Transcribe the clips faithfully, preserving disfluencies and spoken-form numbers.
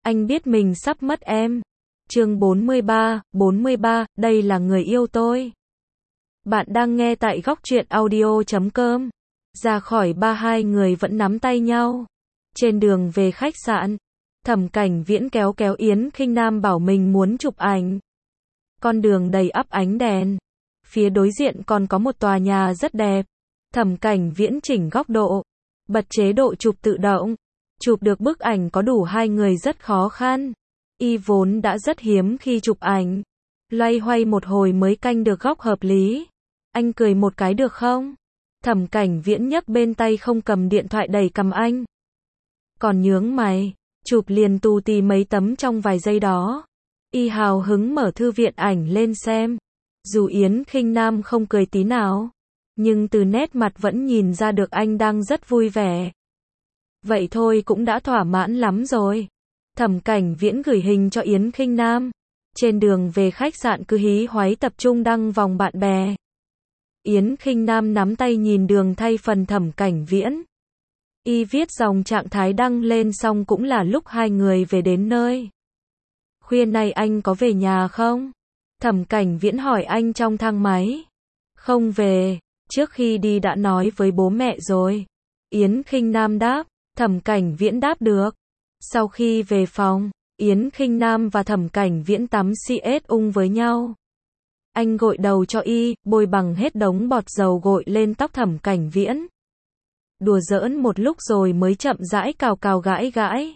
Anh biết mình sắp mất em. Chương bốn mươi ba, bốn mươi ba, đây là người yêu tôi. Bạn đang nghe tại góc truyện audio chấm com. Ra khỏi ba hai người vẫn nắm tay nhau. Trên đường về khách sạn, Thẩm Cảnh Viễn kéo kéo Yến Khinh Nam bảo mình muốn chụp ảnh. Con đường đầy ắp ánh đèn. Phía đối diện còn có một tòa nhà rất đẹp. Thẩm Cảnh Viễn chỉnh góc độ, bật chế độ chụp tự động. Chụp được bức ảnh có đủ hai người rất khó khăn. Y vốn đã rất hiếm khi chụp ảnh. Loay hoay một hồi mới canh được góc hợp lý. Anh cười một cái được không? Thẩm Cảnh Viễn nhấc bên tay không cầm điện thoại đẩy cầm anh. Còn nhướng mày, chụp liền tù tì mấy tấm trong vài giây đó. Y hào hứng mở thư viện ảnh lên xem. Dù Yến Khinh Nam không cười tí nào, nhưng từ nét mặt vẫn nhìn ra được anh đang rất vui vẻ. Vậy thôi cũng đã thỏa mãn lắm rồi. Thẩm Cảnh Viễn gửi hình cho Yến Khinh Nam. Trên đường về khách sạn cứ hí hoáy tập trung đăng vòng bạn bè. Yến Khinh Nam nắm tay nhìn đường thay phần Thẩm Cảnh Viễn. Y viết dòng trạng thái đăng lên xong cũng là lúc hai người về đến nơi. Khuya nay anh có về nhà không? Thẩm Cảnh Viễn hỏi anh trong thang máy. Không về, trước khi đi đã nói với bố mẹ rồi. Yến Khinh Nam đáp. Thẩm Cảnh Viễn đáp được. Sau khi về phòng, Yến Khinh Nam và Thẩm Cảnh Viễn tắm xê ét ung với nhau. Anh gội đầu cho y, bôi bằng hết đống bọt dầu gội lên tóc Thẩm Cảnh Viễn. Đùa giỡn một lúc rồi mới chậm rãi cào cào gãi gãi.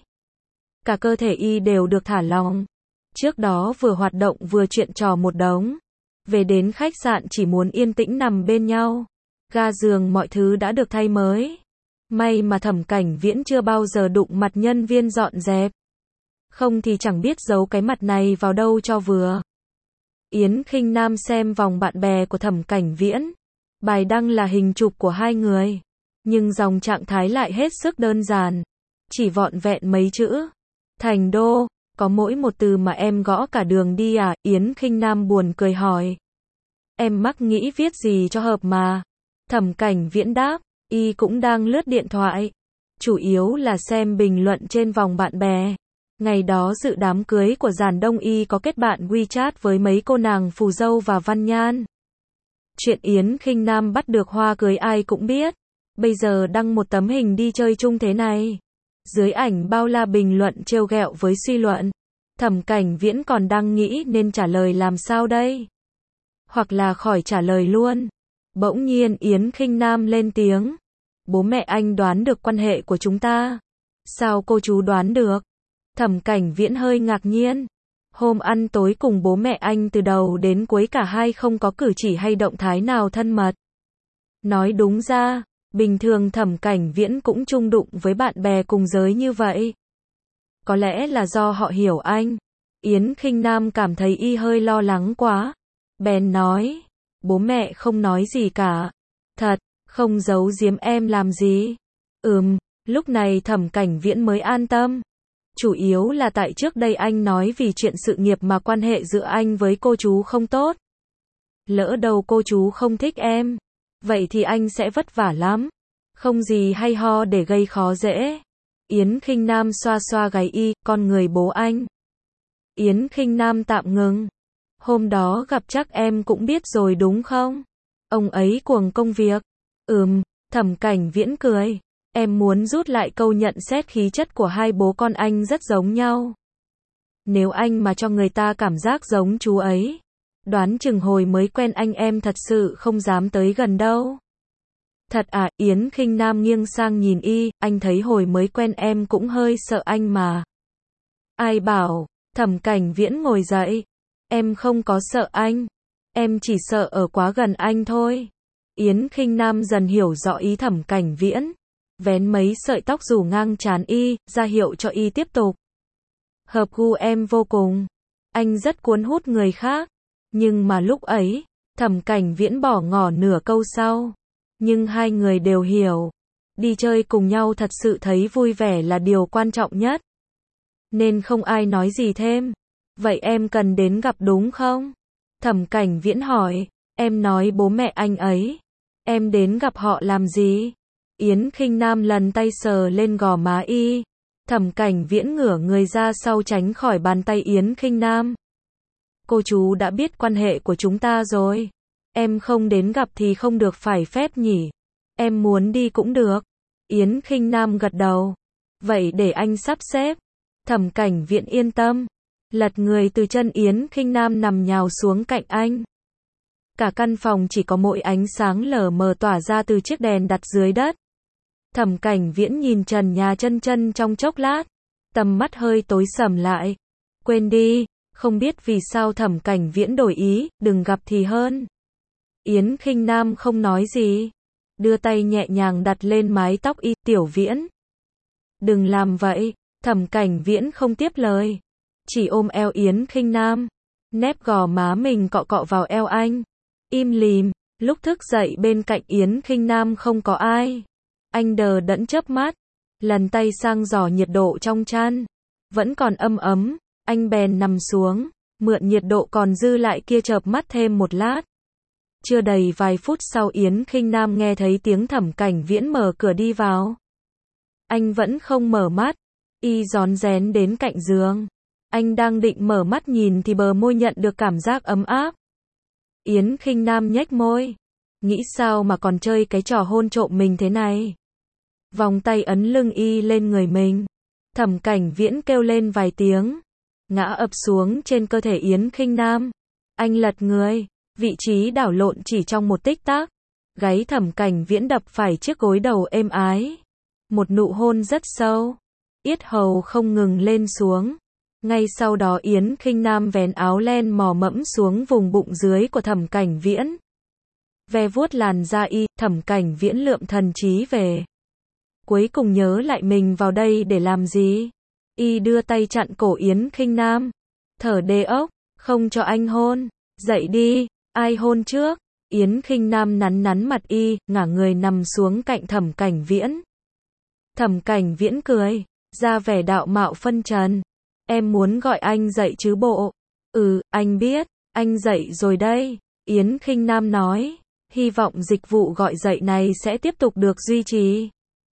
Cả cơ thể y đều được thả lỏng. Trước đó vừa hoạt động vừa chuyện trò một đống. Về đến khách sạn chỉ muốn yên tĩnh nằm bên nhau. Ga giường mọi thứ đã được thay mới. May mà Thẩm Cảnh Viễn chưa bao giờ đụng mặt nhân viên dọn dẹp. Không thì chẳng biết giấu cái mặt này vào đâu cho vừa. Yến Khinh Nam xem vòng bạn bè của Thẩm Cảnh Viễn. Bài đăng là hình chụp của hai người. Nhưng dòng trạng thái lại hết sức đơn giản. Chỉ vọn vẹn mấy chữ. Thành đô, có mỗi một từ mà em gõ cả đường đi à? Yến Khinh Nam buồn cười hỏi. Em mắc nghĩ viết gì cho hợp mà. Thẩm Cảnh Viễn đáp. Y cũng đang lướt điện thoại. Chủ yếu là xem bình luận trên vòng bạn bè. Ngày đó dự đám cưới của Giản Đông Y có kết bạn WeChat với mấy cô nàng Phù Dâu và Văn Nhan. Chuyện Yến Khinh Nam bắt được hoa cưới ai cũng biết. Bây giờ đăng một tấm hình đi chơi chung thế này. Dưới ảnh bao la bình luận trêu ghẹo với suy luận. Thẩm Cảnh Viễn còn đang nghĩ nên trả lời làm sao đây. Hoặc là khỏi trả lời luôn. Bỗng nhiên Yến Khinh Nam lên tiếng. Bố mẹ anh đoán được quan hệ của chúng ta. Sao cô chú đoán được? Thẩm Cảnh Viễn hơi ngạc nhiên. Hôm ăn tối cùng bố mẹ anh từ đầu đến cuối cả hai không có cử chỉ hay động thái nào thân mật. Nói đúng ra, bình thường Thẩm Cảnh Viễn cũng chung đụng với bạn bè cùng giới như vậy. Có lẽ là do họ hiểu anh. Yến Khinh Nam cảm thấy y hơi lo lắng quá. Bèn nói. Bố mẹ không nói gì cả. Thật, không giấu giếm em làm gì. Ừm, lúc này Thẩm Cảnh Viễn mới an tâm. Chủ yếu là tại trước đây anh nói vì chuyện sự nghiệp mà quan hệ giữa anh với cô chú không tốt. Lỡ đâu cô chú không thích em. Vậy thì anh sẽ vất vả lắm. Không gì hay ho để gây khó dễ. Yến Khinh Nam xoa xoa gáy y, con người bố anh. Yến Khinh Nam tạm ngừng. Hôm đó gặp chắc em cũng biết rồi đúng không? Ông ấy cuồng công việc. Ừm, Thẩm Cảnh Viễn cười. Em muốn rút lại câu nhận xét khí chất của hai bố con anh rất giống nhau. Nếu anh mà cho người ta cảm giác giống chú ấy, đoán chừng hồi mới quen anh em thật sự không dám tới gần đâu. Thật à? Yến Khinh Nam nghiêng sang nhìn y, anh thấy hồi mới quen em cũng hơi sợ anh mà. Ai bảo? Thẩm Cảnh Viễn ngồi dậy. Em không có sợ anh. Em chỉ sợ ở quá gần anh thôi. Yến Khinh Nam dần hiểu rõ ý Thẩm Cảnh Viễn. Vén mấy sợi tóc rủ ngang trán y, ra hiệu cho y tiếp tục. Hợp gu em vô cùng. Anh rất cuốn hút người khác. Nhưng mà lúc ấy, Thẩm Cảnh Viễn bỏ ngỏ nửa câu sau. Nhưng hai người đều hiểu. Đi chơi cùng nhau thật sự thấy vui vẻ là điều quan trọng nhất. Nên không ai nói gì thêm. Vậy em cần đến gặp đúng không? Thẩm Cảnh Viễn hỏi. Em nói bố mẹ anh ấy. Em đến gặp họ làm gì? Yến Khinh Nam lần tay sờ lên gò má y. Thẩm Cảnh Viễn ngửa người ra sau tránh khỏi bàn tay Yến Khinh Nam. Cô chú đã biết quan hệ của chúng ta rồi. Em không đến gặp thì không được phải phép nhỉ. Em muốn đi cũng được. Yến Khinh Nam gật đầu. Vậy để anh sắp xếp. Thẩm Cảnh Viễn yên tâm. Lật người từ chân Yến Khinh Nam nằm nhào xuống cạnh anh. Cả căn phòng chỉ có mỗi ánh sáng lờ mờ tỏa ra từ chiếc đèn đặt dưới đất. Thẩm Cảnh Viễn nhìn trần nhà chân chân trong chốc lát. Tầm mắt hơi tối sầm lại. Quên đi, không biết vì sao Thẩm Cảnh Viễn đổi ý, đừng gặp thì hơn. Yến Khinh Nam không nói gì. Đưa tay nhẹ nhàng đặt lên mái tóc y, Tiểu Viễn. Đừng làm vậy, Thẩm Cảnh Viễn không tiếp lời. Chỉ ôm eo Yến Khinh Nam. Nép gò má mình cọ cọ vào eo anh. Im lìm, lúc thức dậy bên cạnh Yến Khinh Nam không có ai. Anh đờ đẫn chớp mắt. Lần tay sang dò nhiệt độ trong chăn. Vẫn còn âm ấm, anh bèn nằm xuống. Mượn nhiệt độ còn dư lại kia chợp mắt thêm một lát. Chưa đầy vài phút sau Yến Khinh Nam nghe thấy tiếng Thẩm Cảnh Viễn mở cửa đi vào. Anh vẫn không mở mắt. Y rón rén đến cạnh giường. Anh đang định mở mắt nhìn thì bờ môi nhận được cảm giác ấm áp. Yến Khinh Nam nhếch môi. Nghĩ sao mà còn chơi cái trò hôn trộm mình thế này. Vòng tay ấn lưng Y lên người mình. Thẩm Cảnh Viễn kêu lên vài tiếng. Ngã ập xuống trên cơ thể Yến Khinh Nam. Anh lật người. Vị trí đảo lộn chỉ trong một tích tắc. Gáy Thẩm Cảnh Viễn đập phải chiếc gối đầu êm ái. Một nụ hôn rất sâu. Yết hầu không ngừng lên xuống. Ngay sau đó Yến Khinh Nam vén áo len mò mẫm xuống vùng bụng dưới của Thẩm Cảnh Viễn. Ve vuốt làn da Y, Thẩm Cảnh Viễn lượm thần trí về. Cuối cùng nhớ lại mình vào đây để làm gì. Y đưa tay chặn cổ Yến Khinh Nam. Thở đê ốc, không cho anh hôn. Dậy đi, ai hôn trước? Yến Khinh Nam nắn nắn mặt Y, ngả người nằm xuống cạnh Thẩm Cảnh Viễn. Thẩm Cảnh Viễn cười, ra vẻ đạo mạo phân trần. Em muốn gọi anh dậy chứ bộ. Ừ, anh biết, anh dậy rồi đây. Yến Khinh Nam nói, hy vọng dịch vụ gọi dậy này sẽ tiếp tục được duy trì.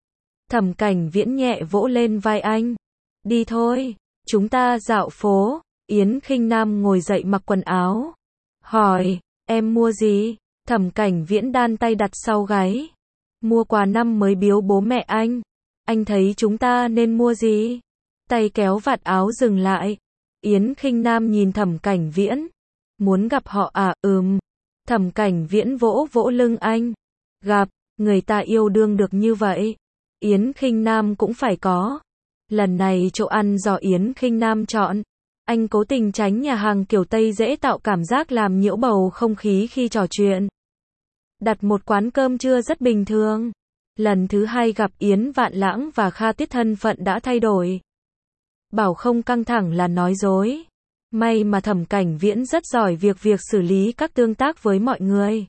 Thẩm Cảnh Viễn nhẹ vỗ lên vai anh. Đi thôi, chúng ta dạo phố. Yến Khinh Nam ngồi dậy mặc quần áo. Hỏi, em mua gì? Thẩm Cảnh Viễn đan tay đặt sau gáy. Mua quà năm mới biếu bố mẹ anh. Anh thấy chúng ta nên mua gì? Tay kéo vạt áo dừng lại. Yến Khinh Nam nhìn Thẩm Cảnh Viễn. Muốn gặp họ à? Ừm. Thẩm Cảnh Viễn vỗ vỗ lưng anh. Gặp, người ta yêu đương được như vậy. Yến Khinh Nam cũng phải có. Lần này chỗ ăn do Yến Khinh Nam chọn. Anh cố tình tránh nhà hàng kiểu Tây dễ tạo cảm giác làm nhiễu bầu không khí khi trò chuyện. Đặt một quán cơm trưa rất bình thường. Lần thứ hai gặp Yến Vạn Lãng và Kha Tiết thân phận đã thay đổi. Bảo không căng thẳng là nói dối. May mà Thẩm Cảnh Viễn rất giỏi việc việc xử lý các tương tác với mọi người.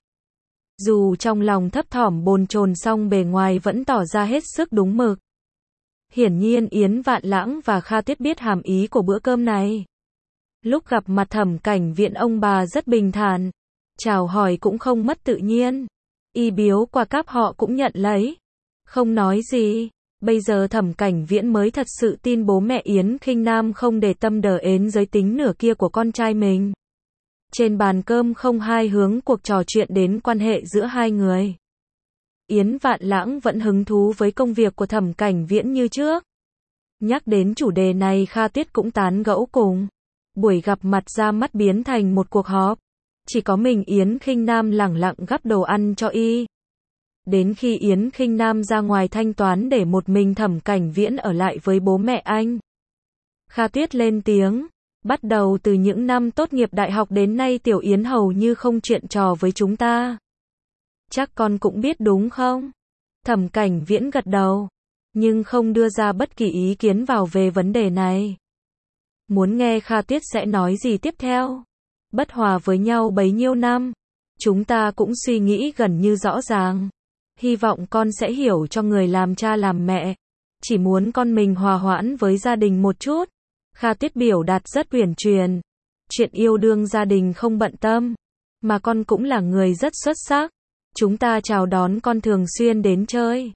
Dù trong lòng thấp thỏm bồn chồn song bề ngoài vẫn tỏ ra hết sức đúng mực. Hiển nhiên Yến Vạn Lãng và Kha Tiết biết hàm ý của bữa cơm này. Lúc gặp mặt Thẩm Cảnh Viễn ông bà rất bình thản. Chào hỏi cũng không mất tự nhiên. Y biếu quà cáp họ cũng nhận lấy. Không nói gì. Bây giờ Thẩm Cảnh Viễn mới thật sự tin bố mẹ Yến Khinh Nam không để tâm đờ ến giới tính nửa kia của con trai mình. Trên bàn cơm không hai hướng cuộc trò chuyện đến quan hệ giữa hai người. Yến Vạn Lãng vẫn hứng thú với công việc của Thẩm Cảnh Viễn như trước. Nhắc đến chủ đề này Kha Tiết cũng tán gẫu cùng. Buổi gặp mặt ra mắt biến thành một cuộc họp. Chỉ có mình Yến Khinh Nam lẳng lặng gắp đồ ăn cho Y. Đến khi Yến Khinh Nam ra ngoài thanh toán để một mình Thẩm Cảnh Viễn ở lại với bố mẹ anh. Kha Tuyết lên tiếng. Bắt đầu từ những năm tốt nghiệp đại học đến nay Tiểu Yến hầu như không chuyện trò với chúng ta. Chắc con cũng biết đúng không? Thẩm Cảnh Viễn gật đầu. Nhưng không đưa ra bất kỳ ý kiến vào về vấn đề này. Muốn nghe Kha Tuyết sẽ nói gì tiếp theo? Bất hòa với nhau bấy nhiêu năm. Chúng ta cũng suy nghĩ gần như rõ ràng. Hy vọng con sẽ hiểu cho người làm cha làm mẹ. Chỉ muốn con mình hòa hoãn với gia đình một chút. Kha Tuyết biểu đạt rất uyển chuyển. Chuyện yêu đương gia đình không bận tâm. Mà con cũng là người rất xuất sắc. Chúng ta chào đón con thường xuyên đến chơi.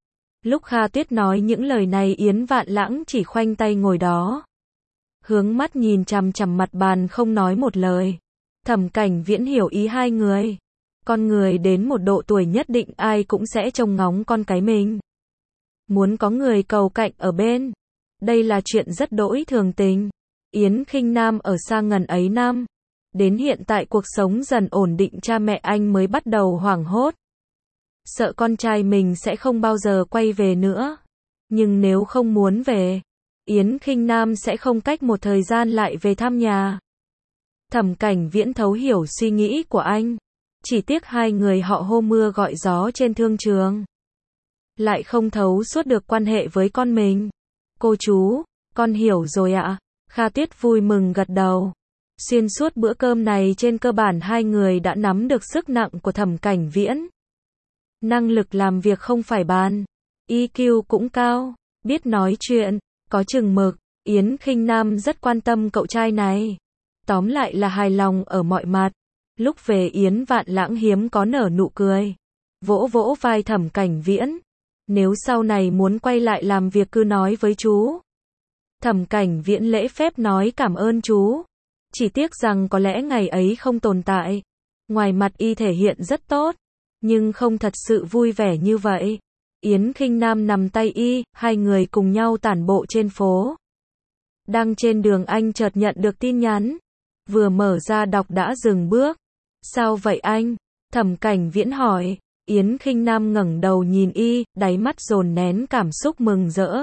Lúc Kha Tuyết nói những lời này Yến Vạn Lãng chỉ khoanh tay ngồi đó. Hướng mắt nhìn chằm chằm mặt bàn không nói một lời. Thẩm Cảnh Viễn hiểu ý hai người. Con người đến một độ tuổi nhất định ai cũng sẽ trông ngóng con cái mình. Muốn có người cầu cạnh ở bên. Đây là chuyện rất đỗi thường tình. Yến Khinh Nam ở xa ngần ấy năm. Đến hiện tại cuộc sống dần ổn định cha mẹ anh mới bắt đầu hoảng hốt. Sợ con trai mình sẽ không bao giờ quay về nữa. Nhưng nếu không muốn về, Yến Khinh Nam sẽ không cách một thời gian lại về thăm nhà. Thẩm Cảnh Viễn thấu hiểu suy nghĩ của anh. Chỉ tiếc hai người họ hô mưa gọi gió trên thương trường. Lại không thấu suốt được quan hệ với con mình. Cô chú, con hiểu rồi ạ. Kha Tuyết vui mừng gật đầu. Xuyên suốt bữa cơm này trên cơ bản hai người đã nắm được sức nặng của Thẩm Cảnh Viễn. Năng lực làm việc không phải bàn. i kiu cũng cao, biết nói chuyện, có chừng mực. Yến Khinh Nam rất quan tâm cậu trai này. Tóm lại là hài lòng ở mọi mặt. Lúc về Yến Vạn Lãng hiếm có nở nụ cười. Vỗ vỗ vai Thẩm Cảnh Viễn. Nếu sau này muốn quay lại làm việc cứ nói với chú. Thẩm Cảnh Viễn lễ phép nói cảm ơn chú. Chỉ tiếc rằng có lẽ ngày ấy không tồn tại. Ngoài mặt y thể hiện rất tốt, nhưng không thật sự vui vẻ như vậy. Yến Khinh Nam nằm tay y, hai người cùng nhau tản bộ trên phố. Đang trên đường anh chợt nhận được tin nhắn. Vừa mở ra đọc đã dừng bước. Sao vậy anh? Thẩm Cảnh Viễn hỏi. Yến Khinh Nam ngẩng đầu nhìn y, đáy mắt dồn nén cảm xúc mừng rỡ.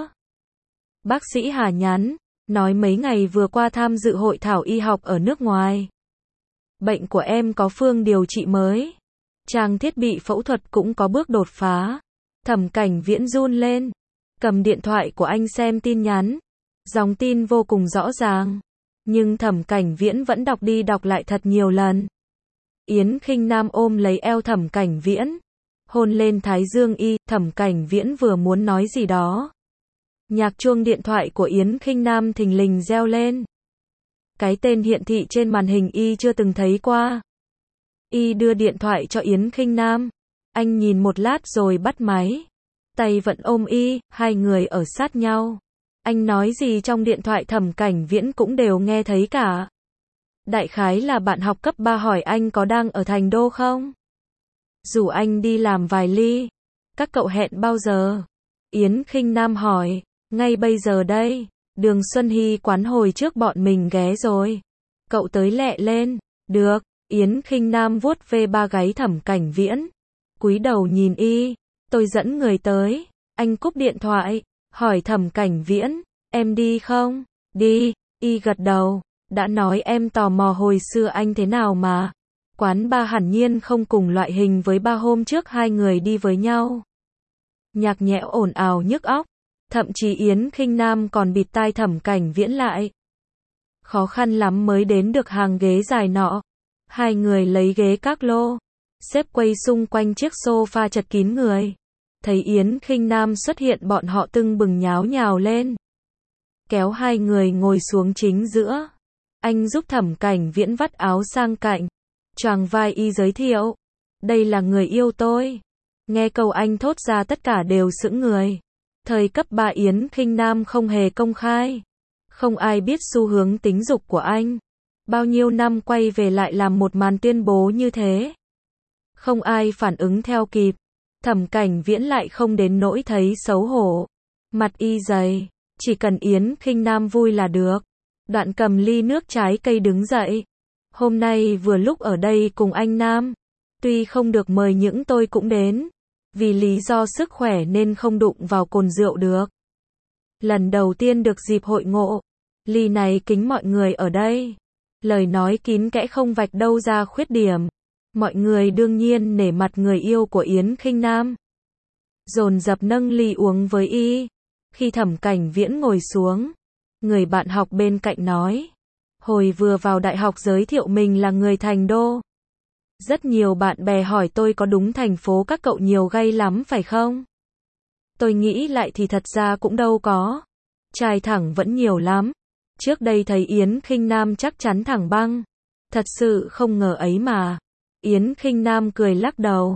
Bác sĩ Hà nhắn, nói mấy ngày vừa qua tham dự hội thảo y học ở nước ngoài. Bệnh của em có phương điều trị mới. Trang thiết bị phẫu thuật cũng có bước đột phá. Thẩm Cảnh Viễn run lên. Cầm điện thoại của anh xem tin nhắn. Dòng tin vô cùng rõ ràng. Nhưng Thẩm Cảnh Viễn vẫn đọc đi đọc lại thật nhiều lần. Yến Khinh Nam ôm lấy eo Thẩm Cảnh Viễn. Hôn lên thái dương y, Thẩm Cảnh Viễn vừa muốn nói gì đó. Nhạc chuông điện thoại của Yến Khinh Nam thình lình reo lên. Cái tên hiện thị trên màn hình y chưa từng thấy qua. Y đưa điện thoại cho Yến Khinh Nam. Anh nhìn một lát rồi bắt máy. Tay vẫn ôm y, hai người ở sát nhau. Anh nói gì trong điện thoại Thẩm Cảnh Viễn cũng đều nghe thấy cả. Đại khái là bạn học cấp ba hỏi anh có đang ở Thành Đô không? Rủ anh đi làm vài ly. Các cậu hẹn bao giờ? Yến Khinh Nam hỏi. Ngay bây giờ đây. Đường Xuân Hy quán hồi trước bọn mình ghé rồi. Cậu tới lẹ lên. Được. Yến Khinh Nam vuốt ve ba gáy Thẩm Cảnh Viễn. Cúi đầu nhìn y. Tôi dẫn người tới. Anh cúp điện thoại. Hỏi Thẩm Cảnh Viễn. Em đi không? Đi. Y gật đầu. Đã nói em tò mò hồi xưa anh thế nào mà. Quán ba hẳn nhiên không cùng loại hình với ba hôm trước hai người đi với nhau. Nhạc nhẽo ồn ào nhức óc. Thậm chí Yến Khinh Nam còn bịt tai Thẩm Cảnh Viễn lại. Khó khăn lắm mới đến được hàng ghế dài nọ. Hai người lấy ghế các lô. Xếp quay xung quanh chiếc sofa chật kín người. Thấy Yến Khinh Nam xuất hiện bọn họ tưng bừng nháo nhào lên. Kéo hai người ngồi xuống chính giữa. Anh giúp Thẩm Cảnh Viễn vắt áo sang cạnh. Choàng vai y giới thiệu. Đây là người yêu tôi. Nghe câu anh thốt ra tất cả đều sững người. Thời cấp ba Yến Khinh Nam không hề công khai. Không ai biết xu hướng tính dục của anh. Bao nhiêu năm quay về lại làm một màn tuyên bố như thế. Không ai phản ứng theo kịp. Thẩm Cảnh Viễn lại không đến nỗi thấy xấu hổ. Mặt y dày. Chỉ cần Yến Khinh Nam vui là được. Đoạn cầm ly nước trái cây đứng dậy. Hôm nay vừa lúc ở đây cùng anh Nam. Tuy không được mời những tôi cũng đến. Vì lý do sức khỏe nên không đụng vào cồn rượu được. Lần đầu tiên được dịp hội ngộ. Ly này kính mọi người ở đây. Lời nói kín kẽ không vạch đâu ra khuyết điểm. Mọi người đương nhiên nể mặt người yêu của Yến Khinh Nam. Dồn dập nâng ly uống với y. Khi Thẩm Cảnh Viễn ngồi xuống, người bạn học bên cạnh nói. Hồi vừa vào đại học giới thiệu mình là người Thành Đô. Rất nhiều bạn bè hỏi tôi có đúng thành phố các cậu nhiều gay lắm phải không? Tôi nghĩ lại thì thật ra cũng đâu có. Trai thẳng vẫn nhiều lắm. Trước đây thấy Yến Khinh Nam chắc chắn thẳng băng. Thật sự không ngờ ấy mà. Yến Khinh Nam cười lắc đầu.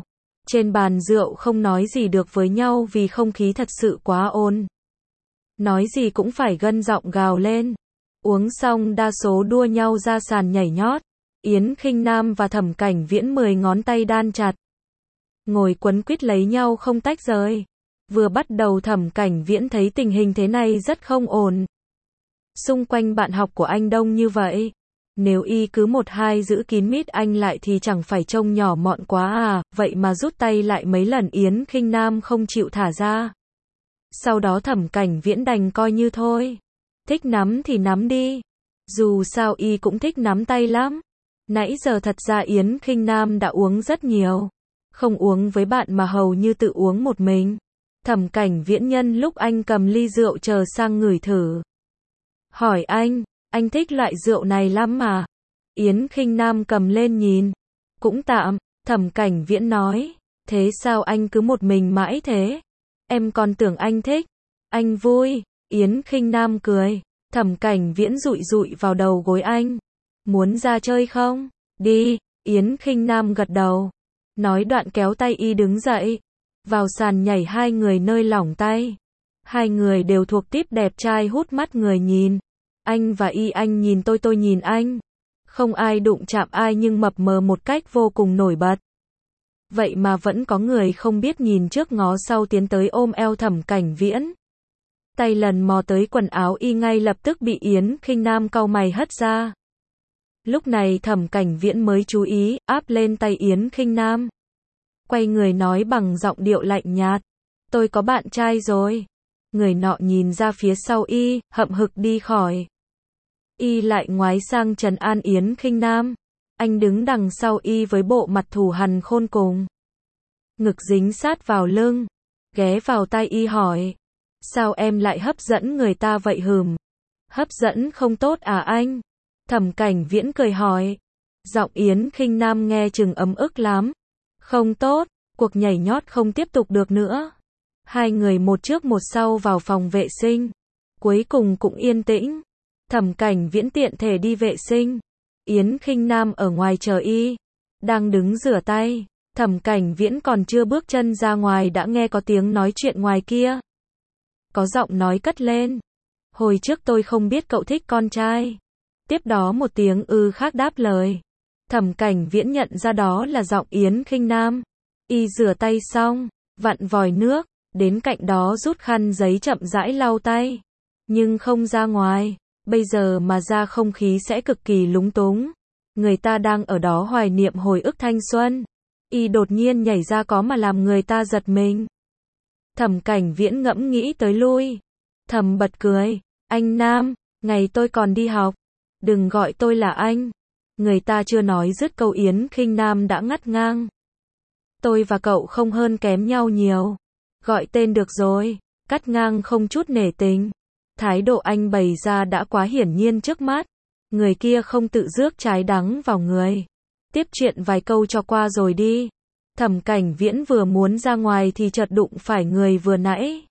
Trên bàn rượu không nói gì được với nhau vì không khí thật sự quá ồn. Nói gì cũng phải gân giọng gào lên. Uống xong đa số đua nhau ra sàn nhảy nhót. Yến Khinh Nam và Thẩm Cảnh Viễn mười ngón tay đan chặt. Ngồi quấn quýt lấy nhau không tách rời. Vừa bắt đầu Thẩm Cảnh Viễn thấy tình hình thế này rất không ổn. Xung quanh bạn học của anh đông như vậy. Nếu y cứ một hai giữ kín mít anh lại thì chẳng phải trông nhỏ mọn quá à, vậy mà rút tay lại mấy lần Yến Khinh Nam không chịu thả ra. Sau đó Thẩm Cảnh Viễn đành coi như thôi. Thích nắm thì nắm đi. Dù sao y cũng thích nắm tay lắm. Nãy giờ thật ra Yến Khinh Nam đã uống rất nhiều. Không uống với bạn mà hầu như tự uống một mình. Thẩm Cảnh Viễn nhân lúc anh cầm ly rượu chờ sang ngửi thử. Hỏi anh, anh thích loại rượu này lắm mà. Yến Khinh Nam cầm lên nhìn. Cũng tạm, Thẩm Cảnh Viễn nói. Thế sao anh cứ một mình mãi thế? Em còn tưởng anh thích. Anh vui. Yến Khinh Nam cười. Thẩm Cảnh Viễn dụi dụi vào đầu gối anh. Muốn ra chơi không? Đi. Yến Khinh Nam gật đầu. Nói đoạn kéo tay y đứng dậy. Vào sàn nhảy hai người nơi lỏng tay. Hai người đều thuộc típ đẹp trai hút mắt người nhìn. Anh và y, anh nhìn tôi, tôi nhìn anh. Không ai đụng chạm ai nhưng mập mờ một cách vô cùng nổi bật. Vậy mà vẫn có người không biết nhìn trước ngó sau tiến tới ôm eo Thẩm Cảnh Viễn. Tay lần mò tới quần áo y ngay lập tức bị Yến Khinh Nam cau mày hất ra. Lúc này Thẩm Cảnh Viễn mới chú ý, áp lên tay Yến Khinh Nam. Quay người nói bằng giọng điệu lạnh nhạt. Tôi có bạn trai rồi. Người nọ nhìn ra phía sau y, hậm hực đi khỏi. Y lại ngoái sang trấn an Yến Khinh Nam. Anh đứng đằng sau y với bộ mặt thù hằn khôn cùng. Ngực dính sát vào lưng. Ghé vào tai y hỏi. Sao em lại hấp dẫn người ta vậy hừm? Hấp dẫn không tốt à anh? Thẩm Cảnh Viễn cười hỏi. Giọng Yến Khinh Nam nghe chừng ấm ức lắm. Không tốt, cuộc nhảy nhót không tiếp tục được nữa. Hai người một trước một sau vào phòng vệ sinh. Cuối cùng cũng yên tĩnh. Thẩm Cảnh Viễn tiện thể đi vệ sinh. Yến Khinh Nam ở ngoài chờ y. Đang đứng rửa tay. Thẩm Cảnh Viễn còn chưa bước chân ra ngoài đã nghe có tiếng nói chuyện ngoài kia. Có giọng nói cất lên. Hồi trước tôi không biết cậu thích con trai. Tiếp đó một tiếng ư khác đáp lời. Thẩm Cảnh Viễn nhận ra đó là giọng Yến Khinh Nam. Y rửa tay xong, vặn vòi nước, đến cạnh đó rút khăn giấy chậm rãi lau tay. Nhưng không ra ngoài, bây giờ mà ra không khí sẽ cực kỳ lúng túng. Người ta đang ở đó hoài niệm hồi ức thanh xuân. Y đột nhiên nhảy ra có mà làm người ta giật mình. Thẩm Cảnh Viễn ngẫm nghĩ tới lui. Thầm bật cười. Anh Nam, ngày tôi còn đi học. Đừng gọi tôi là anh. Người ta chưa nói dứt câu Yến Khinh Nam đã ngắt ngang. Tôi và cậu không hơn kém nhau nhiều. Gọi tên được rồi. Cắt ngang không chút nể tình. Thái độ anh bày ra đã quá hiển nhiên trước mắt. Người kia không tự rước trái đắng vào người. Tiếp chuyện vài câu cho qua rồi đi. Thẩm Cảnh Viễn vừa muốn ra ngoài thì chợt đụng phải người vừa nãy.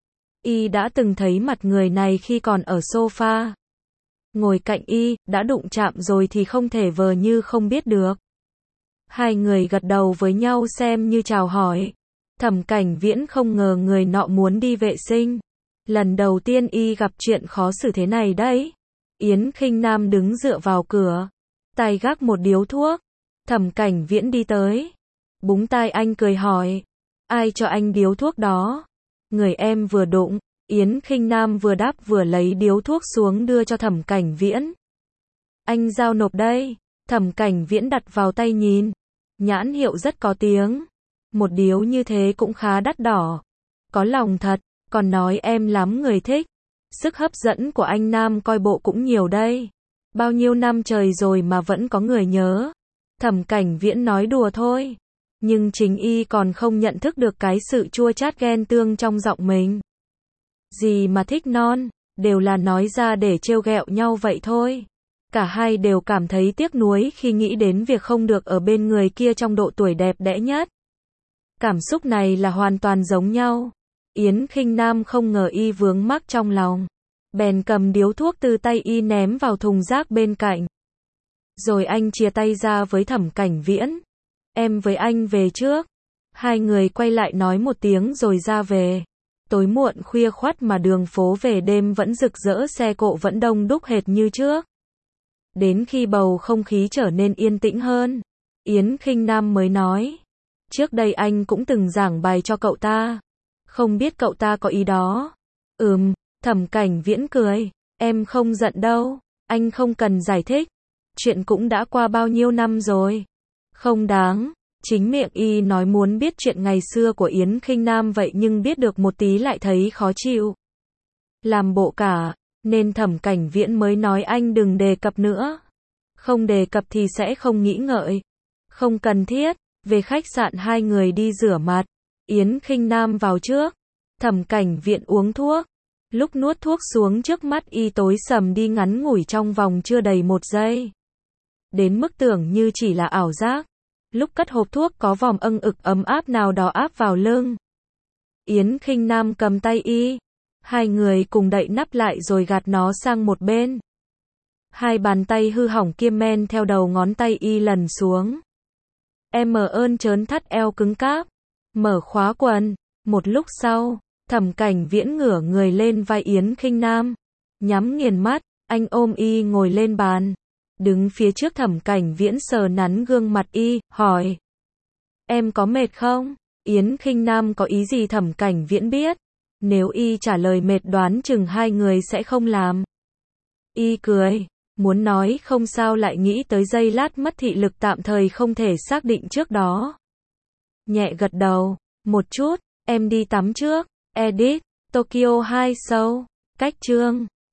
Y đã từng thấy mặt người này khi còn ở sofa. Ngồi cạnh y, đã đụng chạm rồi thì không thể vờ như không biết được. Hai người gật đầu với nhau xem như chào hỏi. Thẩm Cảnh Viễn không ngờ người nọ muốn đi vệ sinh. Lần đầu tiên y gặp chuyện khó xử thế này đấy. Yến Khinh Nam đứng dựa vào cửa. Tay gác một điếu thuốc. Thẩm Cảnh Viễn đi tới. Búng tai anh cười hỏi. Ai cho anh điếu thuốc đó? Người em vừa đụng. Yến Khinh Nam vừa đáp vừa lấy điếu thuốc xuống đưa cho Thẩm Cảnh Viễn. Anh giao nộp đây. Thẩm Cảnh Viễn đặt vào tay nhìn. Nhãn hiệu rất có tiếng. Một điếu như thế cũng khá đắt đỏ. Có lòng thật, còn nói em lắm người thích. Sức hấp dẫn của anh Nam coi bộ cũng nhiều đây. Bao nhiêu năm trời rồi mà vẫn có người nhớ. Thẩm Cảnh Viễn nói đùa thôi. Nhưng chính y còn không nhận thức được cái sự chua chát ghen tương trong giọng mình. Gì mà thích non, đều là nói ra để trêu ghẹo nhau vậy thôi. Cả hai đều cảm thấy tiếc nuối khi nghĩ đến việc không được ở bên người kia trong độ tuổi đẹp đẽ nhất. Cảm xúc này là hoàn toàn giống nhau. Yến Khinh Nam không ngờ y vướng mắc trong lòng. Bèn cầm điếu thuốc từ tay y ném vào thùng rác bên cạnh. Rồi anh chia tay ra với Thẩm Cảnh Viễn. Em với anh về trước. Hai người quay lại nói một tiếng rồi ra về. Tối muộn khuya khoắt mà đường phố về đêm vẫn rực rỡ, xe cộ vẫn đông đúc hệt như trước. Đến khi bầu không khí trở nên yên tĩnh hơn, Yến Khinh Nam mới nói. Trước đây anh cũng từng giảng bài cho cậu ta. Không biết cậu ta có ý đó. Ừm, Thẩm Cảnh Viễn cười. Em không giận đâu, anh không cần giải thích. Chuyện cũng đã qua bao nhiêu năm rồi. Không đáng. Chính miệng y nói muốn biết chuyện ngày xưa của Yến Khinh Nam vậy nhưng biết được một tí lại thấy khó chịu. Làm bộ cả, nên Thẩm Cảnh Viễn mới nói anh đừng đề cập nữa. Không đề cập thì sẽ không nghĩ ngợi. Không cần thiết. Về khách sạn hai người đi rửa mặt. Yến Khinh Nam vào trước. Thẩm Cảnh Viễn uống thuốc. Lúc nuốt thuốc xuống trước mắt y tối sầm đi ngắn ngủi trong vòng chưa đầy một giây. Đến mức tưởng như chỉ là ảo giác. Lúc cất hộp thuốc có vòng âng ực ấm áp nào đó áp vào lưng. Yến Khinh Nam cầm tay y. Hai người cùng đậy nắp lại rồi gạt nó sang một bên. Hai bàn tay hư hỏng kia men theo đầu ngón tay y lần xuống. Em mở ơn trớn thắt eo cứng cáp. Mở khóa quần. Một lúc sau, Thẩm Cảnh Viễn ngửa người lên vai Yến Khinh Nam. Nhắm nghiền mắt, anh ôm y ngồi lên bàn. Đứng phía trước Thẩm Cảnh Viễn sờ nắn gương mặt y, hỏi. Em có mệt không? Yến Khinh Nam có ý gì Thẩm Cảnh Viễn biết. Nếu y trả lời mệt đoán chừng hai người sẽ không làm. Y cười. Muốn nói không sao lại nghĩ tới giây lát mất thị lực tạm thời không thể xác định trước đó. Nhẹ gật đầu. Một chút, em đi tắm trước. Edit. Tokyo hai Show. Cách chương.